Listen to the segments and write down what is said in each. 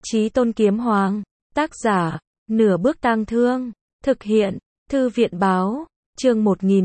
Chí Tôn Kiếm Hoàng, tác giả, Nửa Bước Tang Thương, thực hiện, Thư viện báo, chương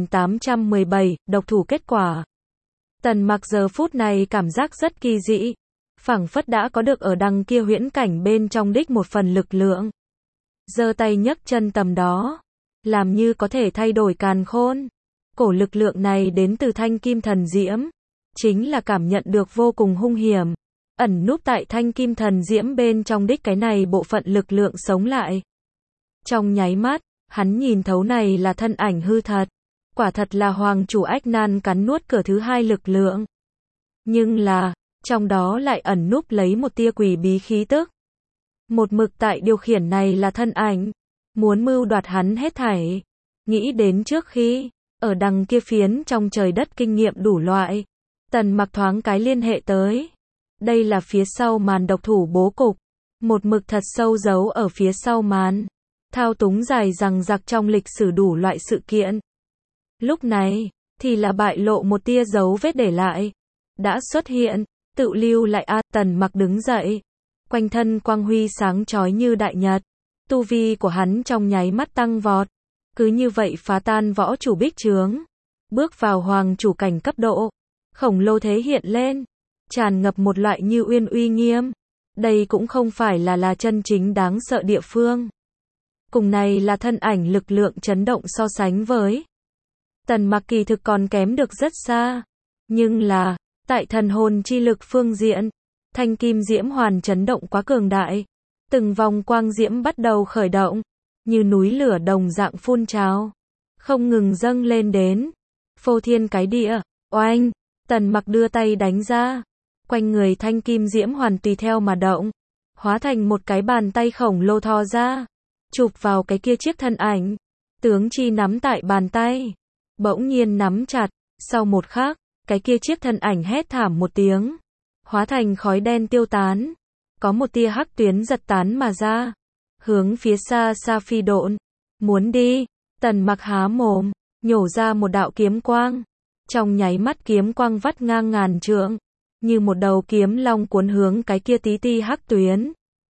1817, độc thủ kết quả. Tần Mặc giờ phút này cảm giác rất kỳ dị, phảng phất đã có được ở đằng kia huyễn cảnh bên trong đích một phần lực lượng. Giơ tay nhấc chân tầm đó, làm như có thể thay đổi càn khôn. Cổ lực lượng này đến từ thanh kim thần diễm, chính là cảm nhận được vô cùng hung hiểm, ẩn núp tại thanh kim thần diễm bên trong đích cái này bộ phận lực lượng sống lại. Trong nháy mắt, hắn nhìn thấu này là thân ảnh hư thật, quả thật là hoàng chủ ách nan cắn nuốt cửa thứ hai lực lượng. Nhưng là, trong đó lại ẩn núp lấy một tia quỷ bí khí tức. Một mực tại điều khiển này là thân ảnh, muốn mưu đoạt hắn hết thảy. Nghĩ đến trước khi, ở đằng kia phiến trong trời đất kinh nghiệm đủ loại, Tần Mặc thoáng cái liên hệ tới. Đây là phía sau màn độc thủ bố cục, một mực thật sâu giấu ở phía sau màn, thao túng dài dằng dặc trong lịch sử đủ loại sự kiện. Lúc này, thì là bại lộ một tia dấu vết để lại, đã xuất hiện, tự lưu lại Tần Mặc đứng dậy, quanh thân quang huy sáng chói như đại nhật, tu vi của hắn trong nháy mắt tăng vọt, cứ như vậy phá tan võ chủ bích trướng, bước vào hoàng chủ cảnh cấp độ, khổng lồ thế hiện lên, tràn ngập một loại như uyên uy nghiêm. Đây cũng không phải là chân chính đáng sợ địa phương. Cùng này là thân ảnh lực lượng chấn động so sánh với Tần Mặc kỳ thực còn kém được rất xa. Nhưng là, tại thần hồn chi lực phương diện, thanh kim diễm hoàn chấn động quá cường đại. Từng vòng quang diễm bắt đầu khởi động, như núi lửa đồng dạng phun trào, không ngừng dâng lên đến. Phô thiên cái địa, oanh, Tần Mặc đưa tay đánh ra. Quanh người thanh kim diễm hoàn tùy theo mà động, hóa thành một cái bàn tay khổng lồ thò ra, chụp vào cái kia chiếc thân ảnh. Tướng chi nắm tại bàn tay, bỗng nhiên nắm chặt, sau một khắc, cái kia chiếc thân ảnh hét thảm một tiếng, hóa thành khói đen tiêu tán, có một tia hắc tuyến giật tán mà ra, hướng phía xa xa phi độn, muốn đi. Tần Mặc há mồm, nhổ ra một đạo kiếm quang, trong nháy mắt kiếm quang vắt ngang ngàn trượng, như một đầu kiếm long cuốn hướng cái kia tí ti hắc tuyến.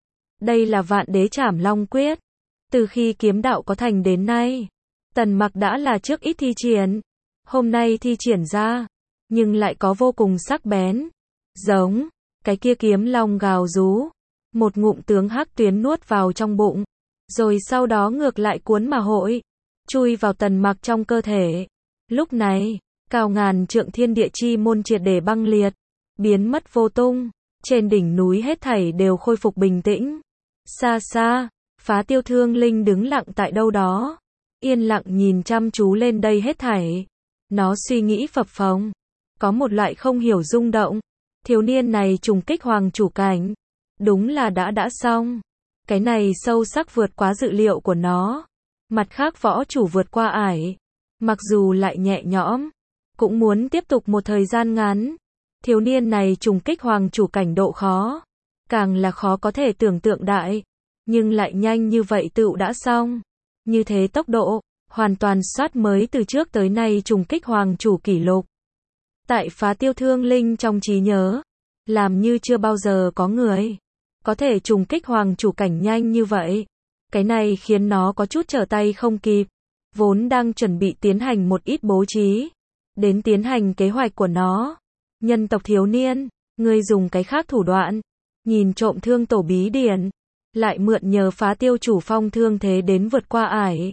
Đây là Vạn Đế Trảm Long Quyết. Từ khi kiếm đạo có thành đến nay, Tần Mặc đã là trước ít thi triển, hôm nay thi triển ra, nhưng lại có vô cùng sắc bén. Giống, cái kia kiếm long gào rú, một ngụm tướng hắc tuyến nuốt vào trong bụng, rồi sau đó ngược lại cuốn mà hội, chui vào Tần Mặc trong cơ thể. Lúc này, cao ngàn trượng thiên địa chi môn triệt để băng liệt, biến mất vô tung, trên đỉnh núi hết thảy đều khôi phục bình tĩnh. Xa xa, Phá Tiêu Thương Linh đứng lặng tại đâu đó, yên lặng nhìn chăm chú lên đây hết thảy. Nó suy nghĩ phập phồng, có một loại không hiểu rung động. Thiếu niên này trùng kích hoàng chủ cảnh, đúng là đã xong. Cái này sâu sắc vượt quá dự liệu của nó. Mặt khác võ chủ vượt qua ải, mặc dù lại nhẹ nhõm, cũng muốn tiếp tục một thời gian ngắn. Thiếu niên này trùng kích hoàng chủ cảnh độ khó, càng là khó có thể tưởng tượng đại, nhưng lại nhanh như vậy tựu đã xong. Như thế tốc độ, hoàn toàn soát mới từ trước tới nay trùng kích hoàng chủ kỷ lục. Tại Phá Tiêu Thương Linh trong trí nhớ, làm như chưa bao giờ có người có thể trùng kích hoàng chủ cảnh nhanh như vậy. Cái này khiến nó có chút trở tay không kịp, vốn đang chuẩn bị tiến hành một ít bố trí, đến tiến hành kế hoạch của nó. Nhân tộc thiếu niên, ngươi dùng cái khác thủ đoạn, nhìn trộm thương tổ bí điển, lại mượn nhờ Phá Tiêu chủ phong thương thế đến vượt qua ải.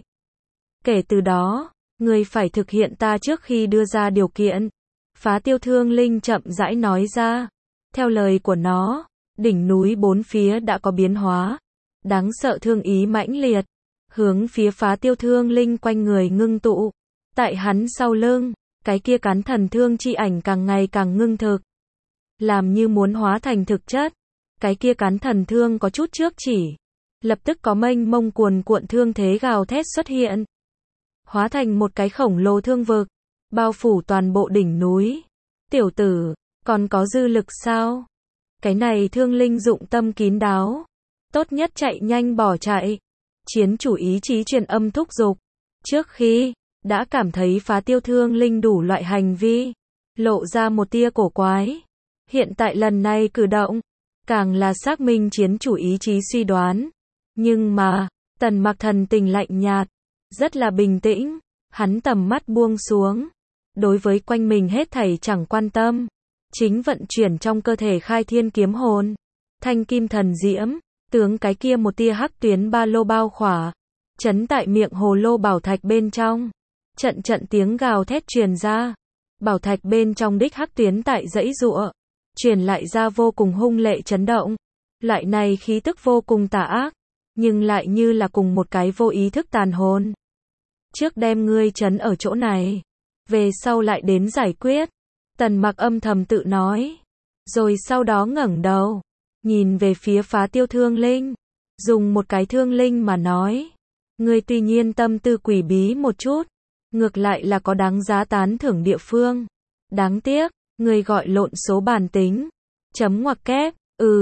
Kể từ đó, ngươi phải thực hiện ta trước khi đưa ra điều kiện. Phá Tiêu Thương Linh chậm rãi nói ra. Theo lời của nó, đỉnh núi bốn phía đã có biến hóa, đáng sợ thương ý mãnh liệt, hướng phía Phá Tiêu Thương Linh quanh người ngưng tụ. Tại hắn sau lưng, cái kia cán thần thương chi ảnh càng ngày càng ngưng thực, làm như muốn hóa thành thực chất. Cái kia cán thần thương có chút trước chỉ, lập tức có mênh mông cuồn cuộn thương thế gào thét xuất hiện, hóa thành một cái khổng lồ thương vực, bao phủ toàn bộ đỉnh núi. Tiểu tử, còn có dư lực sao? Cái này Thương Linh dụng tâm kín đáo, tốt nhất chạy nhanh bỏ chạy. Chiến chủ ý chí truyền âm thúc giục. Trước khi đã cảm thấy Phá Tiêu Thương Linh đủ loại hành vi, lộ ra một tia cổ quái. Hiện tại lần này cử động, càng là xác minh chiến chủ ý chí suy đoán. Nhưng mà, Tần Mặc thần tình lạnh nhạt, rất là bình tĩnh, hắn tầm mắt buông xuống, đối với quanh mình hết thảy chẳng quan tâm, chính vận chuyển trong cơ thể khai thiên kiếm hồn, thanh kim thần diễm, tướng cái kia một tia hắc tuyến ba lô bao khỏa, chấn tại miệng hồ lô bảo thạch bên trong, trận trận tiếng gào thét truyền ra, bảo thạch bên trong đích hắc tuyến tại giãy giụa, truyền lại ra vô cùng hung lệ chấn động, loại này khí tức vô cùng tà ác, nhưng lại như là cùng một cái vô ý thức tàn hồn. Trước đem ngươi trấn ở chỗ này, về sau lại đến giải quyết. Tần Mặc âm thầm tự nói, rồi sau đó ngẩng đầu, nhìn về phía Phá Tiêu Thương Linh, dùng một cái thương linh mà nói, ngươi tuy nhiên tâm tư quỷ bí một chút, ngược lại là có đáng giá tán thưởng địa phương. Đáng tiếc, ngươi gọi lộn số bản tính. Chấm ngoặc kép,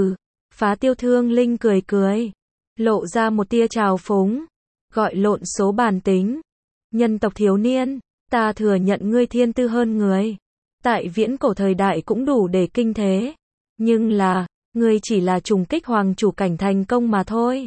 Phá Tiêu Thương Linh cười cười, lộ ra một tia trào phúng, gọi lộn số bản tính. Nhân tộc thiếu niên, ta thừa nhận ngươi thiên tư hơn người, tại viễn cổ thời đại cũng đủ để kinh thế, nhưng là, ngươi chỉ là trùng kích hoàng chủ cảnh thành công mà thôi.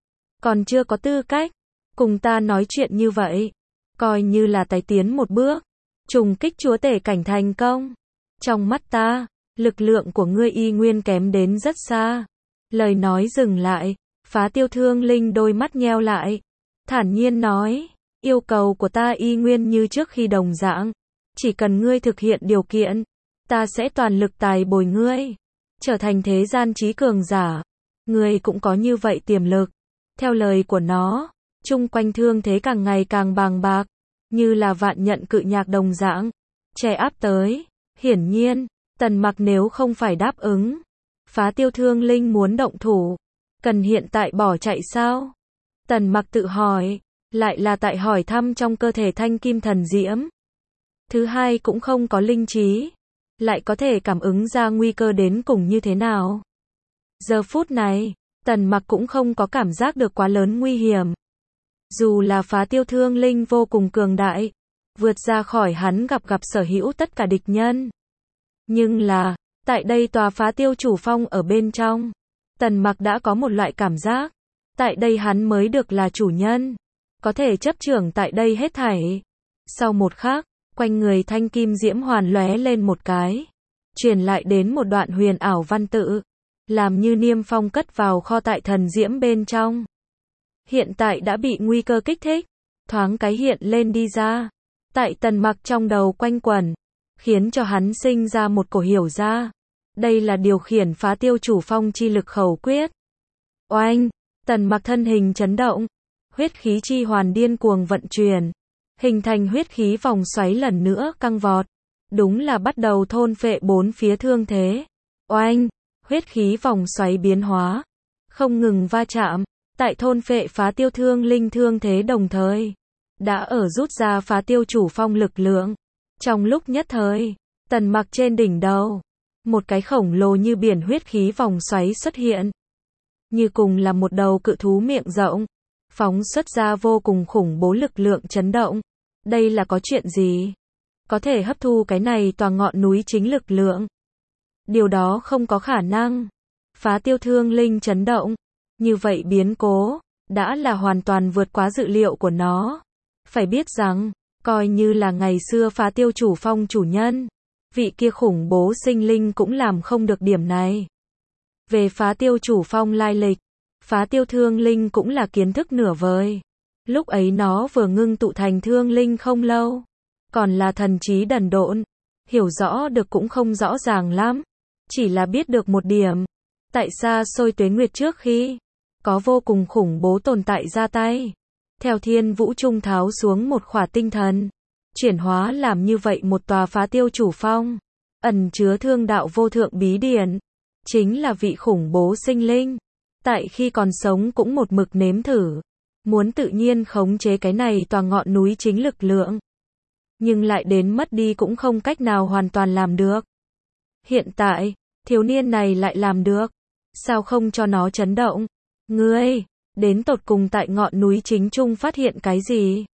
Còn chưa có tư cách, cùng ta nói chuyện như vậy, coi như là tái tiến một bước, trùng kích chúa tể cảnh thành công. Trong mắt ta, lực lượng của ngươi y nguyên kém đến rất xa. Lời nói dừng lại, Phá Tiêu Thương Linh đôi mắt nheo lại, thản nhiên nói, yêu cầu của ta y nguyên như trước khi đồng dạng, chỉ cần ngươi thực hiện điều kiện, ta sẽ toàn lực tài bồi ngươi, trở thành thế gian trí cường giả. Ngươi cũng có như vậy tiềm lực. Theo lời của nó, chung quanh thương thế càng ngày càng bàng bạc, như là vạn nhận cự nhạc đồng dạng, che áp tới. Hiển nhiên, Tần Mặc nếu không phải đáp ứng, Phá Tiêu Thương Linh muốn động thủ, cần hiện tại bỏ chạy sao? Tần Mặc tự hỏi, lại là tại hỏi thăm trong cơ thể thanh kim thần diễm. Thứ hai cũng không có linh trí, lại có thể cảm ứng ra nguy cơ đến cùng như thế nào. Giờ phút này, Tần Mặc cũng không có cảm giác được quá lớn nguy hiểm. Dù là Phá Tiêu Thương Linh vô cùng cường đại, vượt ra khỏi hắn gặp sở hữu tất cả địch nhân. Nhưng là, tại đây tòa Phá Tiêu chủ phong ở bên trong, Tần Mặc đã có một loại cảm giác, tại đây hắn mới được là chủ nhân, có thể chấp trưởng tại đây hết thảy. Sau một khắc, quanh người thanh kim diễm hoàn lóe lên một cái, truyền lại đến một đoạn huyền ảo văn tự, làm như niêm phong cất vào kho tại thần diễm bên trong. Hiện tại đã bị nguy cơ kích thích, thoáng cái hiện lên đi ra, tại Tần Mặc trong đầu quanh quẩn, khiến cho hắn sinh ra một cổ hiểu ra. Đây là điều khiển Phá Tiêu chủ phong chi lực khẩu quyết. Oanh, Tần Mặc thân hình chấn động, huyết khí chi hoàn điên cuồng vận chuyển, hình thành huyết khí vòng xoáy lần nữa căng vọt, đúng là bắt đầu thôn phệ bốn phía thương thế. Oanh, huyết khí vòng xoáy biến hóa, không ngừng va chạm, tại thôn phệ Phá Tiêu Thương Linh thương thế đồng thời, đã ở rút ra Phá Tiêu chủ phong lực lượng. Trong lúc nhất thời, Tần Mặc trên đỉnh đầu, một cái khổng lồ như biển huyết khí vòng xoáy xuất hiện, như cùng là một đầu cự thú miệng rộng, phóng xuất ra vô cùng khủng bố lực lượng chấn động. Đây là có chuyện gì? Có thể hấp thu cái này tòa ngọn núi chính lực lượng? Điều đó không có khả năng. Phá Tiêu Thương Linh chấn động, như vậy biến cố, đã là hoàn toàn vượt quá dự liệu của nó. Phải biết rằng, coi như là ngày xưa Phá Tiêu chủ phong chủ nhân, vị kia khủng bố sinh linh cũng làm không được điểm này. Về Phá Tiêu chủ phong lai lịch, Phá Tiêu Thương Linh cũng là kiến thức nửa vời. Lúc ấy nó vừa ngưng tụ thành thương linh không lâu, còn là thần trí đần độn, hiểu rõ được cũng không rõ ràng lắm, chỉ là biết được một điểm, tại xa xôi tuế nguyệt trước khi, có vô cùng khủng bố tồn tại ra tay, theo thiên vũ trung tháo xuống một khỏa tinh thần, chuyển hóa làm như vậy một tòa Phá Tiêu chủ phong, ẩn chứa thương đạo vô thượng bí điển, chính là vị khủng bố sinh linh, tại khi còn sống cũng một mực nếm thử, muốn tự nhiên khống chế cái này tòa ngọn núi chính lực lượng, nhưng lại đến mất đi cũng không cách nào hoàn toàn làm được. Hiện tại, thiếu niên này lại làm được, sao không cho nó chấn động? Ngươi, đến tột cùng tại ngọn núi chính trung phát hiện cái gì?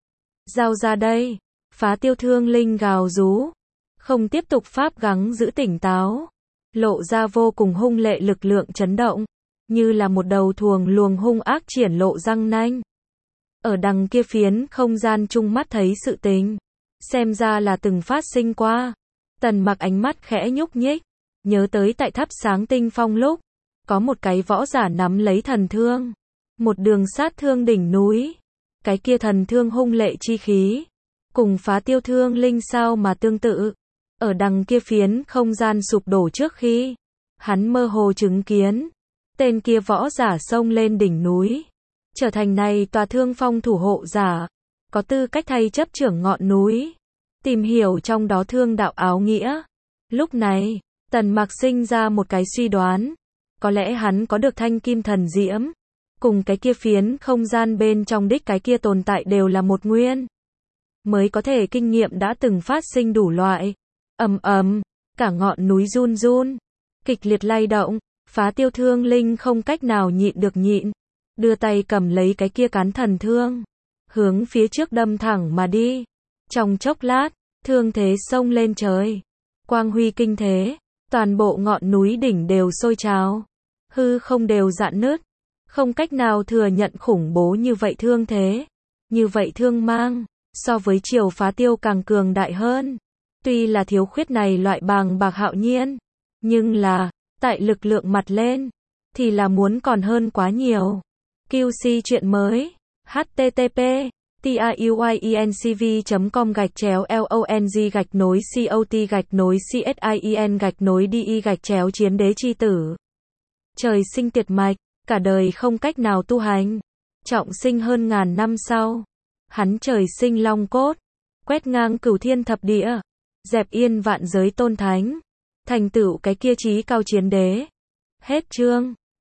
Giao ra đây, Phá Tiêu Thương Linh gào rú, không tiếp tục pháp gắng giữ tỉnh táo. lộ ra vô cùng hung lệ lực lượng chấn động, như là một đầu thuồng luồng hung ác triển lộ răng nanh. Ở đằng kia phiến không gian chung mắt thấy sự tình, xem ra là từng phát sinh qua. Tần Mặc ánh mắt khẽ nhúc nhích, nhớ tới tại thắp sáng tinh phong lúc, có một cái võ giả nắm lấy thần thương, một đường sát thương đỉnh núi. Cái kia thần thương hung lệ chi khí, cùng phá tiêu thương linh sao mà tương tự. Ở đằng kia phiến không gian sụp đổ trước khi, hắn mơ hồ chứng kiến, tên kia võ giả xông lên đỉnh núi, trở thành này tòa thương phong thủ hộ giả, có tư cách thay chấp trưởng ngọn núi, tìm hiểu trong đó thương đạo áo nghĩa. Lúc này, Tần Mặc sinh ra một cái suy đoán, có lẽ hắn có được thanh kim thần diễm, cùng cái kia phiến không gian bên trong đích cái kia tồn tại đều là một nguyên, mới có thể kinh nghiệm đã từng phát sinh đủ loại. Ầm ầm, cả ngọn núi run run, kịch liệt lay động, phá tiêu thương linh không cách nào nhịn được nhịn, đưa tay cầm lấy cái kia cán thần thương, hướng phía trước đâm thẳng mà đi. Trong chốc lát, thương thế xông lên trời, quang huy kinh thế, toàn bộ ngọn núi đỉnh đều sôi trào, hư không đều rạn nứt, không cách nào thừa nhận khủng bố như vậy thương thế, như vậy thương mang, so với Triều Phá Tiêu càng cường đại hơn. Tuy là thiếu khuyết này loại bàng bạc hạo nhiên, nhưng là, tại lực lượng mặt lên, thì là muốn còn hơn quá nhiều. QC chuyện mới, http tayuinc.com/long/cot/csin-di-chiến đế chi tử. Trời sinh tiệt mạch, cả đời không cách nào tu hành, trọng sinh hơn ngàn năm sau, hắn trời sinh long cốt, quét ngang cửu thiên thập địa, dẹp yên vạn giới tôn thánh, thành tựu cái kia chí cao chiến đế. Hết chương.